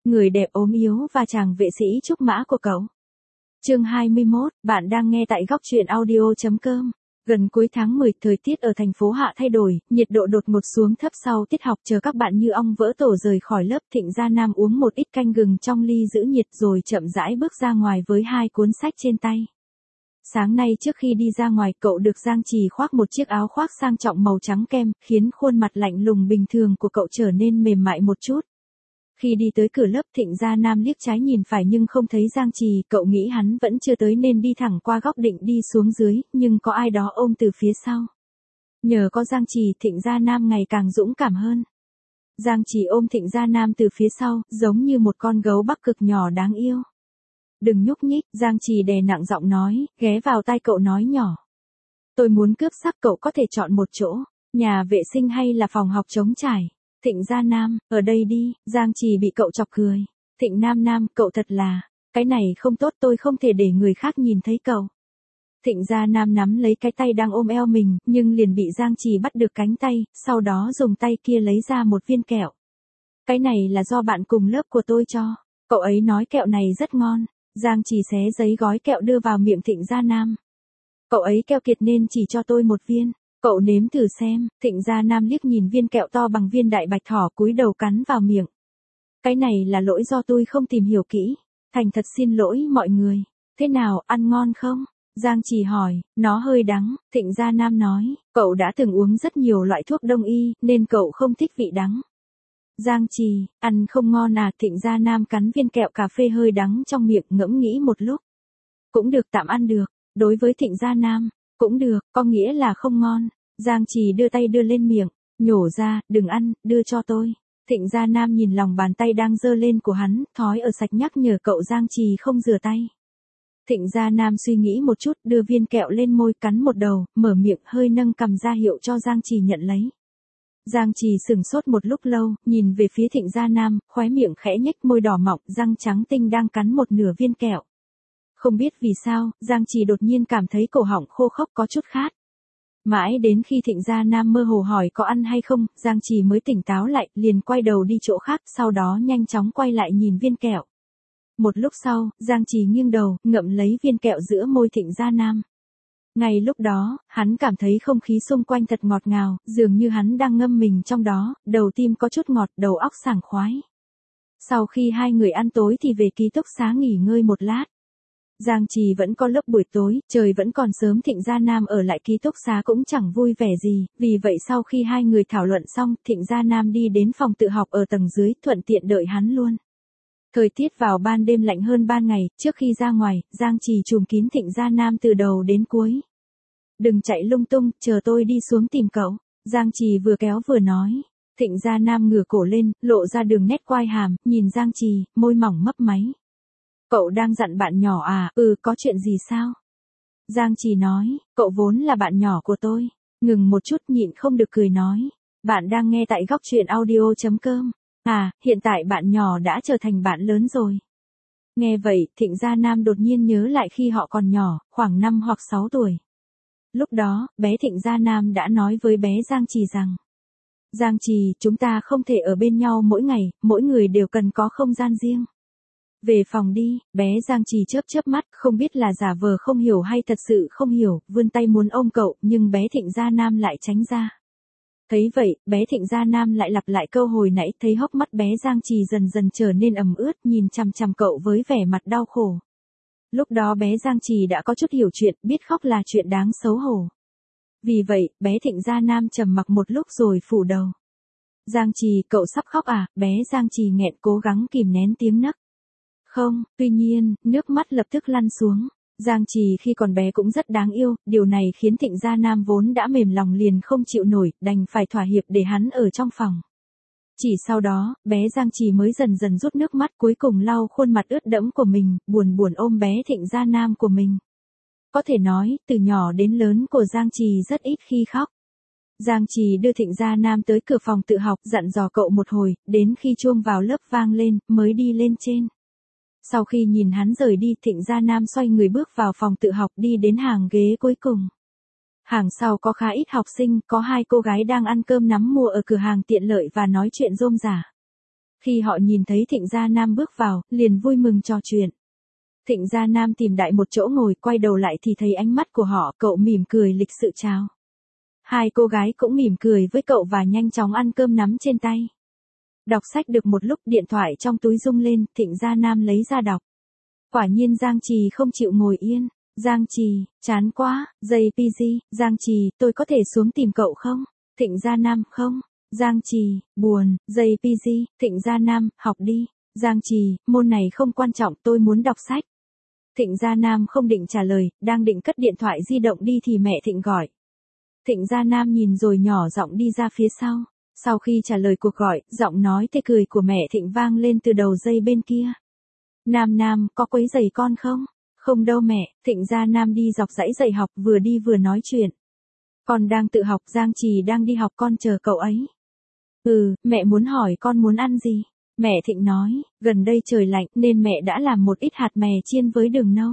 người đẹp ốm yếu và chàng vệ sĩ trúc mã của cậu. Chương 21, bạn đang nghe tại góc truyện audio.com. Gần cuối tháng 10, thời tiết ở thành phố Hạ thay đổi, nhiệt độ đột ngột xuống thấp sau tiết học, chờ các bạn như ong vỡ tổ rời khỏi lớp. Thịnh Gia Nam uống một ít canh gừng trong ly giữ nhiệt rồi chậm rãi bước ra ngoài với 2 cuốn sách trên tay. Sáng nay trước khi đi ra ngoài, cậu được Giang Trì khoác một chiếc áo khoác sang trọng màu trắng kem, khiến khuôn mặt lạnh lùng bình thường của cậu trở nên mềm mại một chút. Khi đi tới cửa lớp, Thịnh Gia Nam liếc trái nhìn phải nhưng không thấy Giang Trì, cậu nghĩ hắn vẫn chưa tới nên đi thẳng qua góc định đi xuống dưới, nhưng có ai đó ôm từ phía sau. Nhờ có Giang Trì, Thịnh Gia Nam ngày càng dũng cảm hơn. Giang Trì ôm Thịnh Gia Nam từ phía sau, giống như một con gấu Bắc Cực nhỏ đáng yêu. Đừng nhúc nhích, Giang Trì đè nặng giọng nói, ghé vào tai cậu nói nhỏ. Tôi muốn cướp sắc, cậu có thể chọn một chỗ, nhà vệ sinh hay là phòng học trống trải. Thịnh Gia Nam, ở đây đi. Giang Trì bị cậu chọc cười. Thịnh Nam, cậu thật là, cái này không tốt, tôi không thể để người khác nhìn thấy cậu. Thịnh Gia Nam nắm lấy cái tay đang ôm eo mình, nhưng liền bị Giang Trì bắt được cánh tay, sau đó dùng tay kia lấy ra một viên kẹo. Cái này là do bạn cùng lớp của tôi cho. Cậu ấy nói kẹo này rất ngon. Giang Trì xé giấy gói kẹo đưa vào miệng Thịnh Gia Nam. Cậu ấy keo kiệt nên chỉ cho tôi một viên. Cậu nếm thử xem. Thịnh Gia Nam liếc nhìn viên kẹo to bằng viên đại bạch thỏ, cúi đầu cắn vào miệng. Cái này là lỗi do tôi không tìm hiểu kỹ. Thành thật xin lỗi mọi người. Thế nào, ăn ngon không? Giang Trì hỏi. Nó hơi đắng. Thịnh Gia Nam nói. Cậu đã từng uống rất nhiều loại thuốc đông y, nên cậu không thích vị đắng. Giang Trì, ăn không ngon à? Thịnh Gia Nam cắn viên kẹo cà phê hơi đắng trong miệng, ngẫm nghĩ một lúc. Cũng được, tạm ăn được. Đối với Thịnh Gia Nam, cũng được, có nghĩa là không ngon. Giang Trì đưa tay đưa lên miệng, nhổ ra, đừng ăn, đưa cho tôi. Thịnh Gia Nam nhìn lòng bàn tay đang giơ lên của hắn, thói ở sạch nhắc nhở cậu Giang Trì không rửa tay. Thịnh Gia Nam suy nghĩ một chút, đưa viên kẹo lên môi, cắn một đầu, mở miệng hơi nâng cằm ra hiệu cho Giang Trì nhận lấy. Giang Trì sửng sốt một lúc lâu, nhìn về phía Thịnh Gia Nam, khóe miệng khẽ nhếch, môi đỏ mọng, răng trắng tinh đang cắn một nửa viên kẹo. Không biết vì sao, Giang Trì đột nhiên cảm thấy cổ họng khô khốc có chút khát. Mãi đến khi Thịnh Gia Nam mơ hồ hỏi có ăn hay không, Giang Trì mới tỉnh táo lại, liền quay đầu đi chỗ khác, sau đó nhanh chóng quay lại nhìn viên kẹo. Một lúc sau, Giang Trì nghiêng đầu, ngậm lấy viên kẹo giữa môi Thịnh Gia Nam. Ngay lúc đó, hắn cảm thấy không khí xung quanh thật ngọt ngào, dường như hắn đang ngâm mình trong đó, đầu tim có chút ngọt, đầu óc sảng khoái. Sau khi hai người ăn tối thì về ký túc xá nghỉ ngơi một lát. Giang Trì vẫn có lớp buổi tối, trời vẫn còn sớm, Thịnh Gia Nam ở lại ký túc xá cũng chẳng vui vẻ gì, vì vậy sau khi hai người thảo luận xong, Thịnh Gia Nam đi đến phòng tự học ở tầng dưới, thuận tiện đợi hắn luôn. Thời tiết vào ban đêm lạnh hơn ban ngày, trước khi ra ngoài, Giang Trì trùm kín Thịnh Gia Nam từ đầu đến cuối. Đừng chạy lung tung, chờ tôi đi xuống tìm cậu. Giang Trì vừa kéo vừa nói. Thịnh Gia Nam ngửa cổ lên, lộ ra đường nét quai hàm, nhìn Giang Trì, môi mỏng mấp máy. Cậu đang dặn bạn nhỏ à? Có chuyện gì sao? Giang Trì nói, cậu vốn là bạn nhỏ của tôi. Ngừng một chút, nhịn không được cười nói. Bạn đang nghe tại góc truyện audio.com. À, hiện tại bạn nhỏ đã trở thành bạn lớn rồi. Nghe vậy, Thịnh Gia Nam đột nhiên nhớ lại khi họ còn nhỏ, khoảng 5 hoặc 6 tuổi. Lúc đó, bé Thịnh Gia Nam đã nói với bé Giang Trì rằng. Giang Trì, chúng ta không thể ở bên nhau mỗi ngày, mỗi người đều cần có không gian riêng. Về phòng đi. Bé Giang Trì chớp mắt, không biết là giả vờ không hiểu hay thật sự không hiểu, vươn tay muốn ôm cậu, nhưng bé Thịnh Gia Nam lại tránh ra. Thấy vậy, bé Thịnh Gia Nam lại lặp lại câu hồi nãy, thấy hốc mắt bé Giang Trì dần dần trở nên ẩm ướt, nhìn chằm chằm cậu với vẻ mặt đau khổ. Lúc đó bé Giang Trì đã có chút hiểu chuyện, biết khóc là chuyện đáng xấu hổ. Vì vậy, bé Thịnh Gia Nam trầm mặc một lúc rồi phủ đầu. Giang Trì, cậu sắp khóc à? Bé Giang Trì nghẹn cố gắng kìm nén tiếng nấc. Không, tuy nhiên, nước mắt lập tức lăn xuống. Giang Trì khi còn bé cũng rất đáng yêu, điều này khiến Thịnh Gia Nam vốn đã mềm lòng liền không chịu nổi, đành phải thỏa hiệp để hắn ở trong phòng. Chỉ sau đó, bé Giang Trì mới dần dần rút nước mắt, cuối cùng lau khuôn mặt ướt đẫm của mình, buồn buồn ôm bé Thịnh Gia Nam của mình. Có thể nói, từ nhỏ đến lớn của Giang Trì rất ít khi khóc. Giang Trì đưa Thịnh Gia Nam tới cửa phòng tự học, dặn dò cậu một hồi, đến khi chuông vào lớp vang lên, mới đi lên trên. Sau khi nhìn hắn rời đi, Thịnh Gia Nam xoay người bước vào phòng tự học, đi đến hàng ghế cuối cùng. Hàng sau có khá ít học sinh, có 2 cô gái đang ăn cơm nắm mua ở cửa hàng tiện lợi và nói chuyện rôm rả. Khi họ nhìn thấy Thịnh Gia Nam bước vào, liền vui mừng trò chuyện. Thịnh Gia Nam tìm đại một chỗ ngồi, quay đầu lại thì thấy ánh mắt của họ, cậu mỉm cười lịch sự chào. Hai cô gái cũng mỉm cười với cậu và nhanh chóng ăn cơm nắm trên tay. Đọc sách được một lúc, điện thoại trong túi rung lên, Thịnh Gia Nam lấy ra đọc. Quả nhiên Giang Trì không chịu ngồi yên. Giang Trì, chán quá, JPG, Giang Trì, tôi có thể xuống tìm cậu không? Thịnh Gia Nam, không. Giang Trì, buồn, JPG, Thịnh Gia Nam, học đi. Giang Trì, môn này không quan trọng, tôi muốn đọc sách. Thịnh Gia Nam không định trả lời, đang định cất điện thoại di động đi thì mẹ Thịnh gọi. Thịnh Gia Nam nhìn rồi nhỏ giọng đi ra phía sau. Sau khi trả lời cuộc gọi, giọng nói tê cười của mẹ Thịnh vang lên từ đầu dây bên kia. Nam Nam, có quấy rầy con không? Không đâu mẹ, Thịnh Gia Nam đi dọc dãy dạy học vừa đi vừa nói chuyện. Con đang tự học, Giang Trì đang đi học, con chờ cậu ấy. Mẹ muốn hỏi con muốn ăn gì? Mẹ Thịnh nói, gần đây trời lạnh nên mẹ đã làm một ít hạt mè chiên với đường nâu.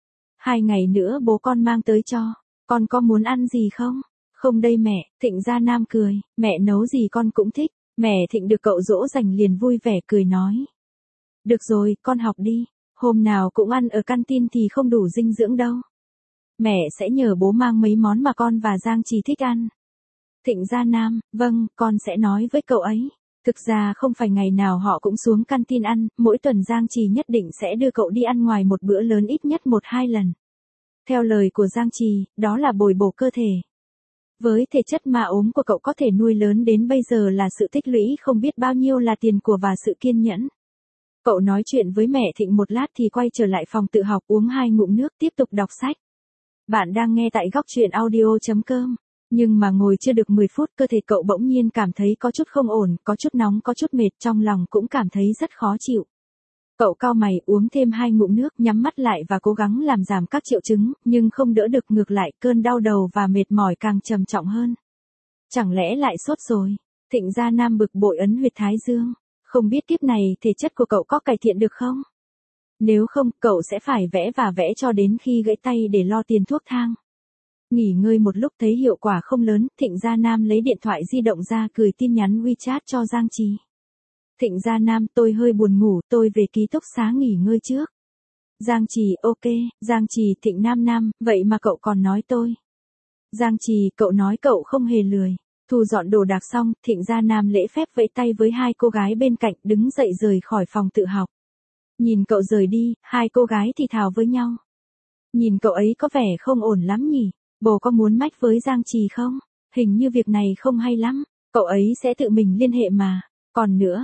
2 ngày nữa bố con mang tới cho. Con có muốn ăn gì không? Không đây mẹ, Thịnh Gia Nam cười, mẹ nấu gì con cũng thích. Mẹ Thịnh được cậu dỗ dành liền vui vẻ cười nói. Được rồi, con học đi. Hôm nào cũng ăn ở canteen thì không đủ dinh dưỡng đâu. Mẹ sẽ nhờ bố mang mấy món mà con và Giang Trì thích ăn. Thịnh Gia Nam, vâng, con sẽ nói với cậu ấy. Thực ra không phải ngày nào họ cũng xuống canteen ăn, mỗi tuần Giang Trì nhất định sẽ đưa cậu đi ăn ngoài một bữa lớn ít nhất 1-2 lần. Theo lời của Giang Trì, đó là bồi bổ cơ thể. Với thể chất mà ốm của cậu có thể nuôi lớn đến bây giờ là sự tích lũy không biết bao nhiêu là tiền của và sự kiên nhẫn. Cậu nói chuyện với mẹ Thịnh một lát thì quay trở lại phòng tự học uống 2 ngụm nước tiếp tục đọc sách. Bạn đang nghe tại góc truyện audio.com. Nhưng mà ngồi chưa được 10 phút cơ thể cậu bỗng nhiên cảm thấy có chút không ổn, có chút nóng, có chút mệt, trong lòng cũng cảm thấy rất khó chịu. Cậu cau mày uống thêm 2 ngụm nước, nhắm mắt lại và cố gắng làm giảm các triệu chứng, nhưng không đỡ được, ngược lại cơn đau đầu và mệt mỏi càng trầm trọng hơn. Chẳng lẽ lại sốt rồi? Thịnh Gia Nam bực bội ấn huyệt thái dương. Không biết kiếp này thể chất của cậu có cải thiện được không? Nếu không, cậu sẽ phải vẽ và vẽ cho đến khi gãy tay để lo tiền thuốc thang. Nghỉ ngơi một lúc thấy hiệu quả không lớn, Thịnh Gia Nam lấy điện thoại di động ra gửi tin nhắn WeChat cho Giang Trì. Thịnh Gia Nam, tôi hơi buồn ngủ, tôi về ký túc xá nghỉ ngơi trước. Giang Trì, ok, Giang Trì, Thịnh Nam Nam, vậy mà cậu còn nói tôi. Giang Trì, cậu nói cậu không hề lười. Thu dọn đồ đạc xong, Thịnh Gia Nam lễ phép vẫy tay với hai cô gái bên cạnh, đứng dậy rời khỏi phòng tự học. Nhìn cậu rời đi, hai cô gái thì thào với nhau. Nhìn cậu ấy có vẻ không ổn lắm nhỉ, bồ có muốn mách với Giang Trì không? Hình như việc này không hay lắm, cậu ấy sẽ tự mình liên hệ mà. Còn nữa,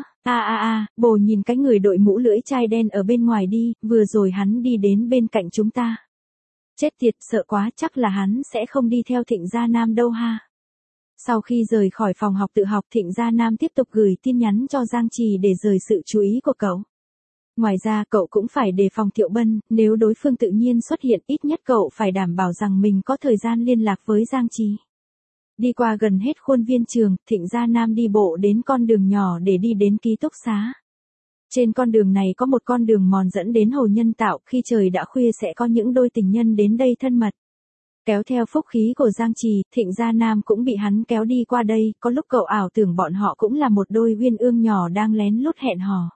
bồ nhìn cái người đội mũ lưỡi chai đen ở bên ngoài đi, vừa rồi hắn đi đến bên cạnh chúng ta. Chết tiệt, sợ quá, chắc là hắn sẽ không đi theo Thịnh Gia Nam đâu ha. Sau khi rời khỏi phòng học tự học, Thịnh Gia Nam tiếp tục gửi tin nhắn cho Giang Trì để rời sự chú ý của cậu. Ngoài ra cậu cũng phải đề phòng Thiệu Bân, nếu đối phương tự nhiên xuất hiện ít nhất cậu phải đảm bảo rằng mình có thời gian liên lạc với Giang Trì. Đi qua gần hết khuôn viên trường, Thịnh Gia Nam đi bộ đến con đường nhỏ để đi đến ký túc xá. Trên con đường này có một con đường mòn dẫn đến Hồ Nhân Tạo, khi trời đã khuya sẽ có những đôi tình nhân đến đây thân mật. Kéo theo phúc khí của Giang Trì, Thịnh Gia Nam cũng bị hắn kéo đi qua đây, có lúc cậu ảo tưởng bọn họ cũng là một đôi uyên ương nhỏ đang lén lút hẹn hò.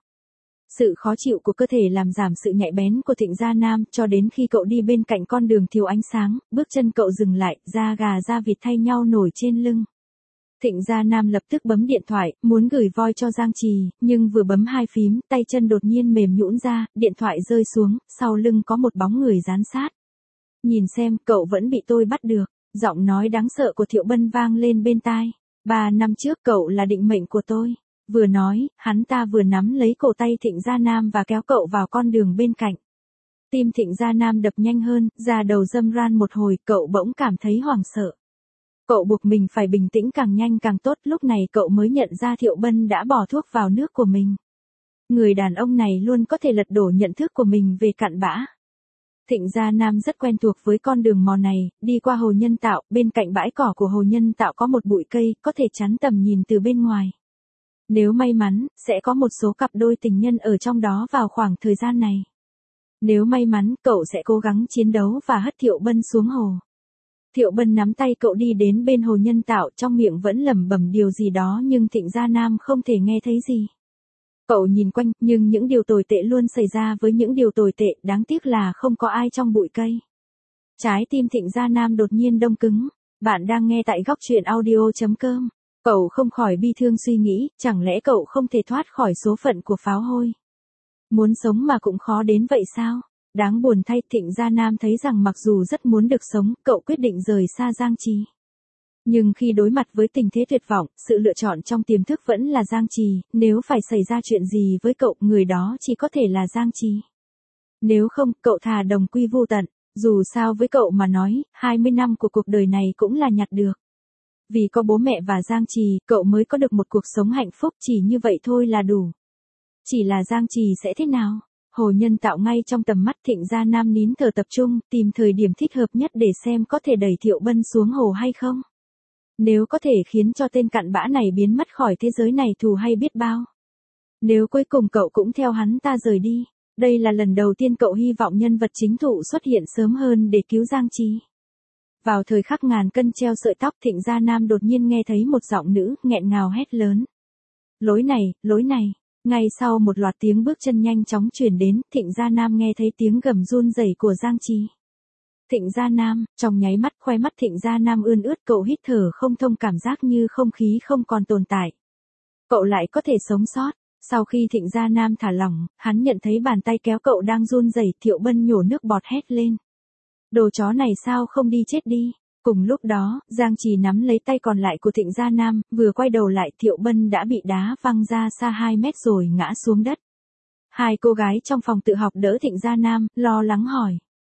Sự khó chịu của cơ thể làm giảm sự nhạy bén của Thịnh Gia Nam, cho đến khi cậu đi bên cạnh con đường thiếu ánh sáng, bước chân cậu dừng lại, da gà da vịt thay nhau nổi trên lưng. Thịnh Gia Nam lập tức bấm điện thoại, muốn gửi voi cho Giang Trì, nhưng vừa bấm 2 phím, tay chân đột nhiên mềm nhũn ra, điện thoại rơi xuống, sau lưng có một bóng người dán sát. Nhìn xem, cậu vẫn bị tôi bắt được, giọng nói đáng sợ của Thiệu Bân vang lên bên tai. 3 năm trước cậu là định mệnh của tôi. Vừa nói, hắn ta vừa nắm lấy cổ tay Thịnh Gia Nam và kéo cậu vào con đường bên cạnh. Tim Thịnh Gia Nam đập nhanh hơn, da đầu râm ran một hồi, cậu bỗng cảm thấy hoảng sợ. Cậu buộc mình phải bình tĩnh càng nhanh càng tốt, lúc này cậu mới nhận ra Thiệu Bân đã bỏ thuốc vào nước của mình. Người đàn ông này luôn có thể lật đổ nhận thức của mình về cặn bã. Thịnh Gia Nam rất quen thuộc với con đường mòn này, đi qua Hồ Nhân Tạo, bên cạnh bãi cỏ của Hồ Nhân Tạo có một bụi cây, có thể chắn tầm nhìn từ bên ngoài. Nếu may mắn, sẽ có một số cặp đôi tình nhân ở trong đó vào khoảng thời gian này. Nếu may mắn, cậu sẽ cố gắng chiến đấu và hất Thiệu Bân xuống hồ. Thiệu Bân nắm tay cậu đi đến bên Hồ Nhân Tạo, trong miệng vẫn lẩm bẩm điều gì đó nhưng Thịnh Gia Nam không thể nghe thấy gì. Cậu nhìn quanh, nhưng những điều tồi tệ luôn xảy ra với những điều tồi tệ, đáng tiếc là không có ai trong bụi cây. Trái tim Thịnh Gia Nam đột nhiên đông cứng. Bạn đang nghe tại góc truyện audio.com. Cậu không khỏi bi thương suy nghĩ, chẳng lẽ cậu không thể thoát khỏi số phận của pháo hôi? Muốn sống mà cũng khó đến vậy sao? Đáng buồn thay, Thịnh Gia Nam thấy rằng mặc dù rất muốn được sống, cậu quyết định rời xa Giang Trì. Nhưng khi đối mặt với tình thế tuyệt vọng, sự lựa chọn trong tiềm thức vẫn là Giang Trì, nếu phải xảy ra chuyện gì với cậu, người đó chỉ có thể là Giang Trì. Nếu không, cậu thà đồng quy vô tận, dù sao với cậu mà nói, 20 năm của cuộc đời này cũng là nhặt được. Vì có bố mẹ và Giang Trì, cậu mới có được một cuộc sống hạnh phúc, chỉ như vậy thôi là đủ. Chỉ là Giang Trì sẽ thế nào? Hồ Nhân Tạo ngay trong tầm mắt, Thịnh Gia Nam nín thở tập trung, tìm thời điểm thích hợp nhất để xem có thể đẩy Thiệu Bân xuống hồ hay không. Nếu có thể khiến cho tên cặn bã này biến mất khỏi thế giới này thù hay biết bao. Nếu cuối cùng cậu cũng theo hắn ta rời đi, đây là lần đầu tiên cậu hy vọng nhân vật chính thụ xuất hiện sớm hơn để cứu Giang Trì. Vào thời khắc ngàn cân treo sợi tóc, Thịnh Gia Nam đột nhiên nghe thấy một giọng nữ nghẹn ngào hét lớn. Lối này, lối này. Ngay sau một loạt tiếng bước chân nhanh chóng truyền đến, Thịnh Gia Nam nghe thấy tiếng gầm run rẩy của Giang Trì. Thịnh Gia Nam, trong nháy mắt khoe mắt Thịnh Gia Nam ươn ướt, cậu hít thở không thông, cảm giác như không khí không còn tồn tại. Cậu lại có thể sống sót. Sau khi Thịnh Gia Nam thả lỏng, hắn nhận thấy bàn tay kéo cậu đang run rẩy, Thiệu Bân nhổ nước bọt hét lên. Đồ chó này sao không đi chết đi. Cùng lúc đó, Giang Trì nắm lấy tay còn lại của Thịnh Gia Nam, vừa quay đầu lại, Thiệu Bân đã bị đá văng ra xa 2 mét rồi ngã xuống đất. Hai cô gái trong phòng tự học đỡ Thịnh Gia Nam, lo lắng hỏi.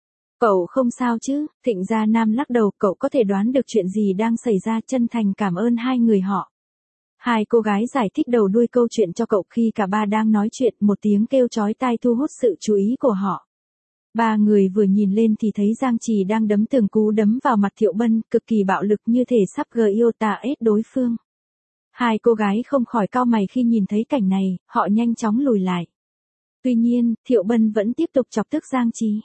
Cậu không sao chứ? Thịnh Gia Nam lắc đầu, cậu có thể đoán được chuyện gì đang xảy ra, chân thành cảm ơn hai người họ. Hai cô gái giải thích đầu đuôi câu chuyện cho cậu. Khi cả ba đang nói chuyện, một tiếng kêu chói tai thu hút sự chú ý của họ. Ba người vừa nhìn lên thì thấy Giang Trì đang đấm từng cú đấm vào mặt Thiệu Bân, cực kỳ bạo lực như thể sắp gây tà ết đối phương. Hai cô gái không khỏi cau mày khi nhìn thấy cảnh này, họ nhanh chóng lùi lại. Tuy nhiên, Thiệu Bân vẫn tiếp tục chọc tức Giang Trì.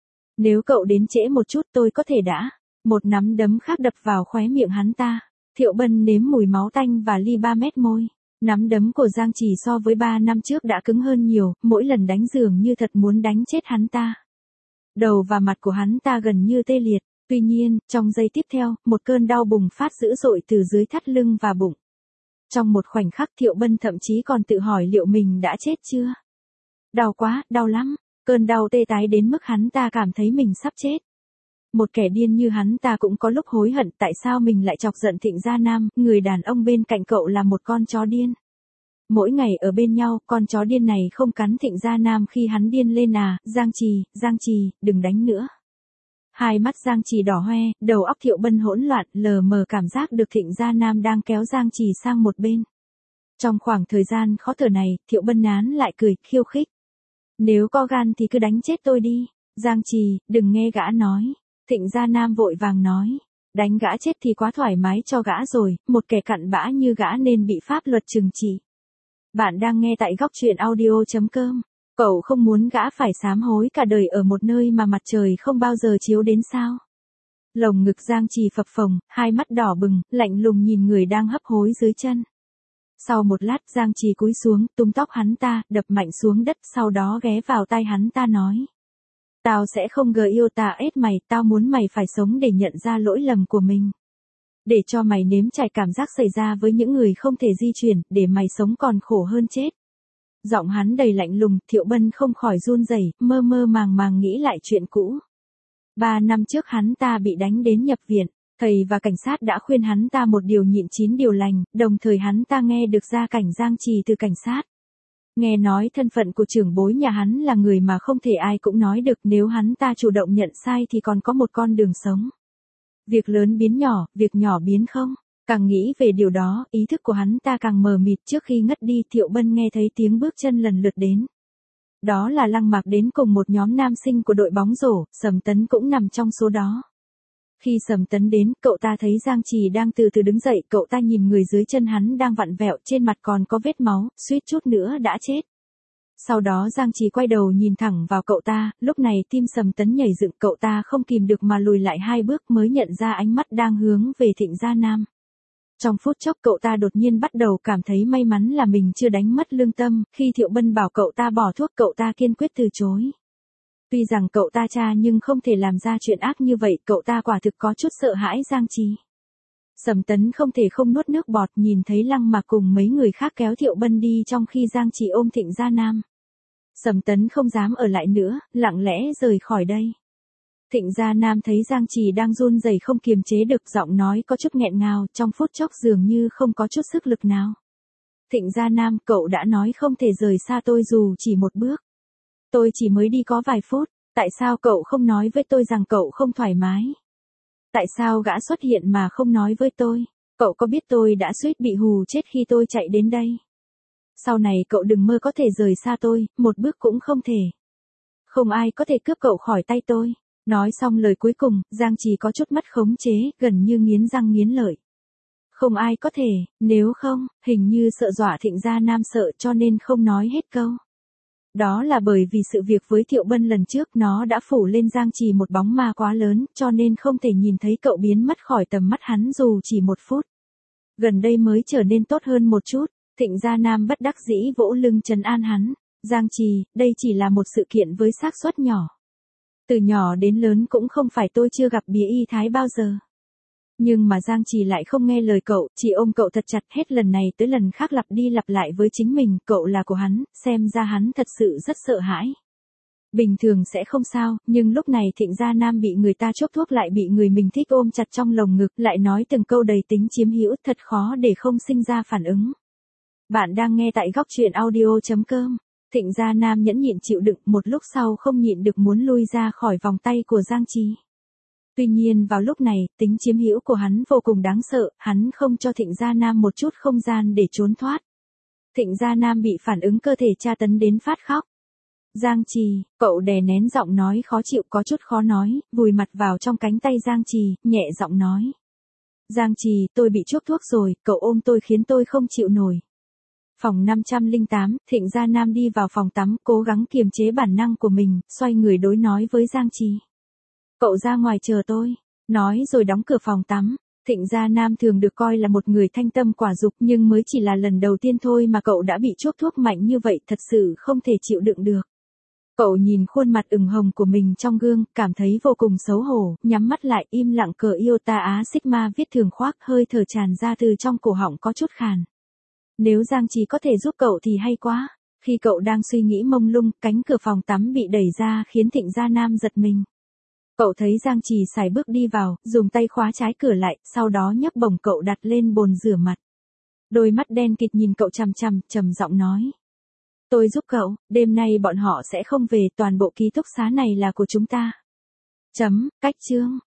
Nếu cậu đến trễ một chút tôi có thể đã. Một nắm đấm khác đập vào khóe miệng hắn ta. Thiệu Bân nếm mùi máu tanh và li 3 mét môi. Nắm đấm của Giang Trì so với 3 năm trước đã cứng hơn nhiều, mỗi lần đánh dường như thật muốn đánh chết hắn ta. Đầu và mặt của hắn ta gần như tê liệt. Tuy nhiên, trong giây tiếp theo, một cơn đau bùng phát dữ dội từ dưới thắt lưng và bụng. Trong một khoảnh khắc, Thiệu Bân thậm chí còn tự hỏi liệu mình đã chết chưa. Đau quá, đau lắm. Cơn đau tê tái đến mức hắn ta cảm thấy mình sắp chết. Một kẻ điên như hắn ta cũng có lúc hối hận tại sao mình lại chọc giận Thịnh Gia Nam, người đàn ông bên cạnh cậu là một con chó điên. Mỗi ngày ở bên nhau, con chó điên này không cắn Thịnh Gia Nam khi hắn điên lên à, Giang Trì, đừng đánh nữa. Hai mắt Giang Trì đỏ hoe, đầu óc Thiệu Bân hỗn loạn, lờ mờ cảm giác được Thịnh Gia Nam đang kéo Giang Trì sang một bên. Trong khoảng thời gian khó thở này, Thiệu Bân nán lại cười, khiêu khích. Nếu có gan thì cứ đánh chết tôi đi. Giang Trì, đừng nghe gã nói. Thịnh Gia Nam vội vàng nói. Đánh gã chết thì quá thoải mái cho gã rồi, một kẻ cặn bã như gã nên bị pháp luật trừng trị. Bạn đang nghe tại góc truyện audio.com. Cậu không muốn gã phải sám hối cả đời ở một nơi mà mặt trời không bao giờ chiếu đến sao? Lồng ngực Giang Trì phập phồng, hai mắt đỏ bừng, lạnh lùng nhìn người đang hấp hối dưới chân. Sau một lát Giang Trì cúi xuống, túm tóc hắn ta, đập mạnh xuống đất, sau đó ghé vào tai hắn ta nói. Tao sẽ không tà ết mày, tao muốn mày phải sống để nhận ra lỗi lầm của mình. Để cho mày nếm trải cảm giác xảy ra với những người không thể di chuyển, để mày sống còn khổ hơn chết. Giọng hắn đầy lạnh lùng, Thiệu Bân không khỏi run rẩy, mơ mơ màng màng nghĩ lại chuyện cũ. 3 năm trước hắn ta bị đánh đến nhập viện. Thầy và cảnh sát đã khuyên hắn ta một điều nhịn 9 điều lành, đồng thời hắn ta nghe được gia cảnh Giang Trì từ cảnh sát. Nghe nói thân phận của trưởng bối nhà hắn là người mà không thể ai cũng nói được, nếu hắn ta chủ động nhận sai thì còn có một con đường sống. Việc lớn biến nhỏ, việc nhỏ biến không. Càng nghĩ về điều đó, ý thức của hắn ta càng mờ mịt. Trước khi ngất đi, Thiệu Bân nghe thấy tiếng bước chân lần lượt đến. Đó là Lăng Mạc đến cùng một nhóm nam sinh của đội bóng rổ, Sầm Tấn cũng nằm trong số đó. Khi Sầm Tấn đến, cậu ta thấy Giang Trì đang từ từ đứng dậy, cậu ta nhìn người dưới chân hắn đang vặn vẹo, trên mặt còn có vết máu, suýt chút nữa đã chết. Sau đó Giang Trì quay đầu nhìn thẳng vào cậu ta, lúc này tim Sầm Tấn nhảy dựng, cậu ta không kìm được mà lùi lại 2 bước mới nhận ra ánh mắt đang hướng về Thịnh Gia Nam. Trong phút chốc cậu ta đột nhiên bắt đầu cảm thấy may mắn là mình chưa đánh mất lương tâm, khi Thiệu Bân bảo cậu ta bỏ thuốc cậu ta kiên quyết từ chối. Tuy rằng cậu ta cha nhưng không thể làm ra chuyện ác như vậy, cậu ta quả thực có chút sợ hãi Giang Trì. Sầm Tấn không thể không nuốt nước bọt nhìn thấy Lăng Mạc cùng mấy người khác kéo Thiệu Bân đi trong khi Giang Trì ôm Thịnh Gia Nam. Sầm Tấn không dám ở lại nữa, lặng lẽ rời khỏi đây. Thịnh Gia Nam thấy Giang Trì đang run rẩy không kiềm chế được, giọng nói có chút nghẹn ngào, trong phút chốc dường như không có chút sức lực nào. Thịnh Gia Nam, cậu đã nói không thể rời xa tôi dù chỉ một bước. Tôi chỉ mới đi có vài phút, tại sao cậu không nói với tôi rằng cậu không thoải mái? Tại sao gã xuất hiện mà không nói với tôi? Cậu có biết tôi đã suýt bị hù chết khi tôi chạy đến đây? Sau này cậu đừng mơ có thể rời xa tôi, một bước cũng không thể. Không ai có thể cướp cậu khỏi tay tôi. Nói xong lời cuối cùng, Giang Trì có chút mất khống chế, gần như nghiến răng nghiến lợi. Không ai có thể, nếu không, hình như sợ dọa Thịnh Gia Nam sợ cho nên không nói hết câu. Đó là bởi vì sự việc với Thiệu Bân lần trước nó đã phủ lên Giang Trì một bóng ma quá lớn, cho nên không thể nhìn thấy cậu biến mất khỏi tầm mắt hắn dù chỉ một phút. Gần đây mới trở nên tốt hơn một chút, Thịnh Gia Nam bất đắc dĩ vỗ lưng trấn an hắn. Giang Trì, đây chỉ là một sự kiện với xác suất nhỏ. Từ nhỏ đến lớn cũng không phải tôi chưa gặp bía y thái bao giờ. Nhưng mà Giang Trì lại không nghe lời cậu, chỉ ôm cậu thật chặt hết lần này tới lần khác lặp đi lặp lại với chính mình, cậu là của hắn, xem ra hắn thật sự rất sợ hãi. Bình thường sẽ không sao, nhưng lúc này Thịnh Gia Nam bị người ta chốt thuốc lại bị người mình thích ôm chặt trong lồng ngực, lại nói từng câu đầy tính chiếm hữu, thật khó để không sinh ra phản ứng. Bạn đang nghe tại góc truyện audio.com. Thịnh Gia Nam nhẫn nhịn chịu đựng, một lúc sau không nhịn được muốn lui ra khỏi vòng tay của Giang Trì. Tuy nhiên vào lúc này, tính chiếm hữu của hắn vô cùng đáng sợ, hắn không cho Thịnh Gia Nam một chút không gian để trốn thoát. Thịnh Gia Nam bị phản ứng cơ thể tra tấn đến phát khóc. Giang Trì, cậu đè nén giọng nói khó chịu có chút khó nói, vùi mặt vào trong cánh tay Giang Trì, nhẹ giọng nói. Giang Trì, tôi bị chuốc thuốc rồi, cậu ôm tôi khiến tôi không chịu nổi. Phòng 508, Thịnh Gia Nam đi vào phòng tắm, cố gắng kiềm chế bản năng của mình, xoay người đối nói với Giang Trì. Cậu ra ngoài chờ tôi, nói rồi đóng cửa phòng tắm. Thịnh Gia Nam thường được coi là một người thanh tâm quả dục nhưng mới chỉ là lần đầu tiên thôi mà cậu đã bị chuốc thuốc mạnh như vậy, thật sự không thể chịu đựng được. Cậu nhìn khuôn mặt ửng hồng của mình trong gương, cảm thấy vô cùng xấu hổ, nhắm mắt lại im lặng cờ Iota Á Sigma viết thường khoác, hơi thở tràn ra từ trong cổ họng có chút khàn. Nếu Giang Trì có thể giúp cậu thì hay quá. Khi cậu đang suy nghĩ mông lung, cánh cửa phòng tắm bị đẩy ra khiến Thịnh Gia Nam giật mình. Cậu thấy Giang Trì sải bước đi vào, dùng tay khóa trái cửa lại, sau đó nhấc bổng cậu đặt lên bồn rửa mặt. Đôi mắt đen kịt nhìn cậu chằm chằm, trầm giọng nói. Tôi giúp cậu, đêm nay bọn họ sẽ không về, toàn bộ ký túc xá này là của chúng ta. Cách chương.